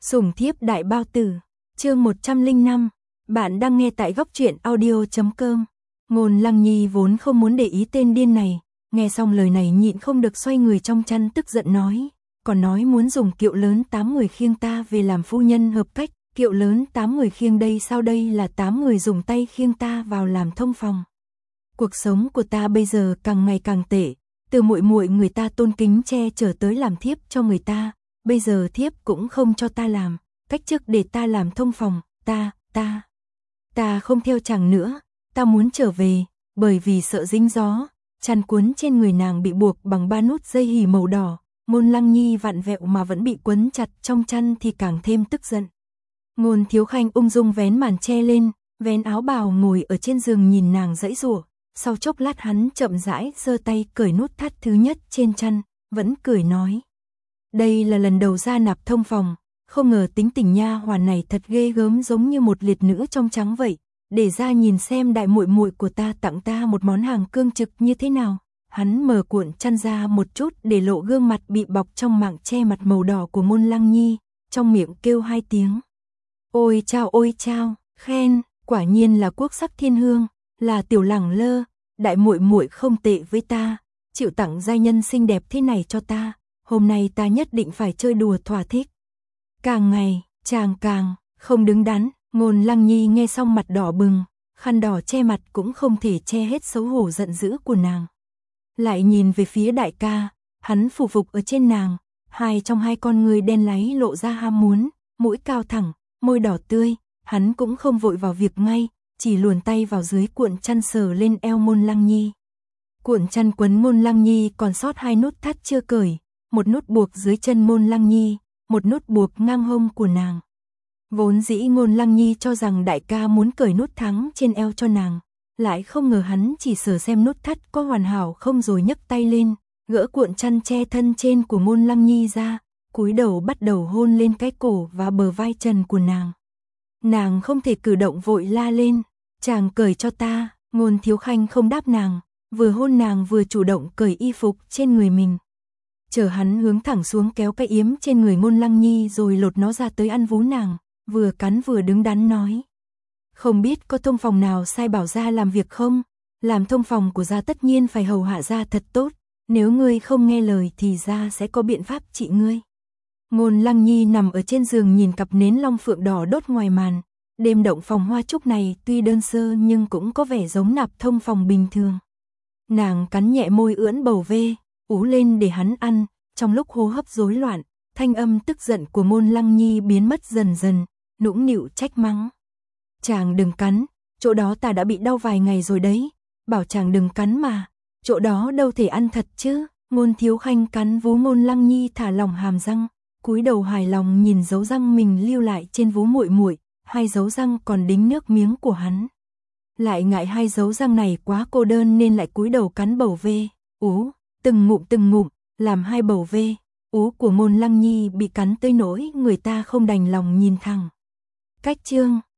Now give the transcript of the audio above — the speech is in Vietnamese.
Sủng thiếp đại bao tử, chương 105, bạn đang nghe tại góc truyện audio.com. Ngôn Lăng Nhi vốn không muốn để ý tên điên này, nghe xong lời này nhịn không được xoay người trong chăn tức giận nói, còn nói muốn dùng kiệu lớn 8 người khiêng ta về làm phu nhân hợp cách, kiệu lớn 8 người khiêng đây sao, đây là 8 người dùng tay khiêng ta vào làm thông phòng. Cuộc sống của ta bây giờ càng ngày càng tệ, từ muội muội người ta tôn kính che chở tới làm thiếp cho người ta, bây giờ thiếp cũng không cho ta làm, cách chức để ta làm thông phòng, ta không theo chàng nữa, ta muốn trở về, bởi vì sợ dính gió, chăn cuốn trên người nàng bị buộc bằng 3 nút dây hỉ màu đỏ, Ngôn Lăng Nhi vặn vẹo mà vẫn bị quấn chặt trong chăn thì càng thêm tức giận. Ngôn Thiếu Khanh ung dung vén màn che lên, vén áo bào ngồi ở trên giường nhìn nàng giãy giụa, sau chốc lát hắn chậm rãi giơ tay cởi nút thắt thứ nhất trên chăn, vẫn cười nói: "Đây là lần đầu ra nạp thông phòng, không ngờ tính tình nha hoàn này thật ghê gớm, giống như một liệt nữ trong trắng vậy, để ra nhìn xem đại muội muội của ta tặng ta một món hàng cương trực như thế nào." Hắn mở cuộn chăn ra một chút để lộ gương mặt bị bọc trong mảng che mặt màu đỏ của Ngôn Lăng Nhi, trong miệng kêu 2 tiếng: ôi chao, khen, quả nhiên là quốc sắc thiên hương, là tiểu lẳng lơ, đại muội muội không tệ với ta, chịu tặng giai nhân xinh đẹp thế này cho ta, hôm nay ta nhất định phải chơi đùa thỏa thích. Càng ngày, chàng càng không đứng đắn. Ngôn Lăng Nhi nghe xong mặt đỏ bừng, khăn đỏ che mặt cũng không thể che hết xấu hổ giận dữ của nàng. Lại nhìn về phía đại ca, hắn phủ phục ở trên nàng, trong hai con người đen láy lộ ra ham muốn, mũi cao thẳng, môi đỏ tươi, hắn cũng không vội vào việc ngay, chỉ luồn tay vào dưới cuộn chăn sờ lên eo Ngôn Lăng Nhi. Cuộn chăn quấn Ngôn Lăng Nhi còn sót 2 nút thắt chưa cởi, một nút buộc dưới chân Ngôn Lăng Nhi, một nút buộc ngang hông của nàng. Vốn dĩ Ngôn Lăng Nhi cho rằng đại ca muốn cởi nút thắng trên eo cho nàng, lại không ngờ hắn chỉ sờ xem nút thắt có hoàn hảo không rồi nhấc tay lên, gỡ cuộn chăn che thân trên của Ngôn Lăng Nhi ra, cúi đầu bắt đầu hôn lên cái cổ và bờ vai trần của nàng. Nàng không thể cử động, vội la lên: "Chàng cởi cho ta." Ngôn Thiếu Khanh không đáp nàng, vừa hôn nàng vừa chủ động cởi y phục trên người mình. Chờ hắn hướng thẳng xuống kéo cái yếm trên người Ngôn Lăng Nhi rồi lột nó ra tới ăn vú nàng, vừa cắn vừa đứng đắn nói: "Không biết có thông phòng nào sai bảo gia làm việc không? Làm thông phòng của gia tất nhiên phải hầu hạ gia thật tốt, nếu ngươi không nghe lời thì gia sẽ có biện pháp trị ngươi." Ngôn Lăng Nhi nằm ở trên giường nhìn cặp nến long phượng đỏ đốt ngoài màn, đêm động phòng hoa trúc này tuy đơn sơ nhưng cũng có vẻ giống nạp thông phòng bình thường. Nàng cắn nhẹ môi ưỡn bầu vê, ú lên để hắn ăn, trong lúc hô hấp rối loạn, thanh âm tức giận của Ngôn Lăng Nhi biến mất dần dần, nũng nịu trách mắng: "Chàng đừng cắn, chỗ đó ta đã bị đau vài ngày rồi đấy, bảo chàng đừng cắn mà, chỗ đó đâu thể ăn thật chứ." Ngôn Thiếu Khanh cắn vú Ngôn Lăng Nhi thả lỏng hàm răng, cúi đầu hài lòng nhìn dấu răng mình lưu lại trên vú muội muội, 2 dấu răng còn đính nước miếng của hắn. Lại ngại 2 dấu răng này quá cô đơn nên lại cúi đầu cắn bầu vê, ú, từng ngụm, làm 2 bầu vê, ú của Ngôn Lăng Nhi bị cắn tới nỗi người ta không đành lòng nhìn thẳng. Cách chương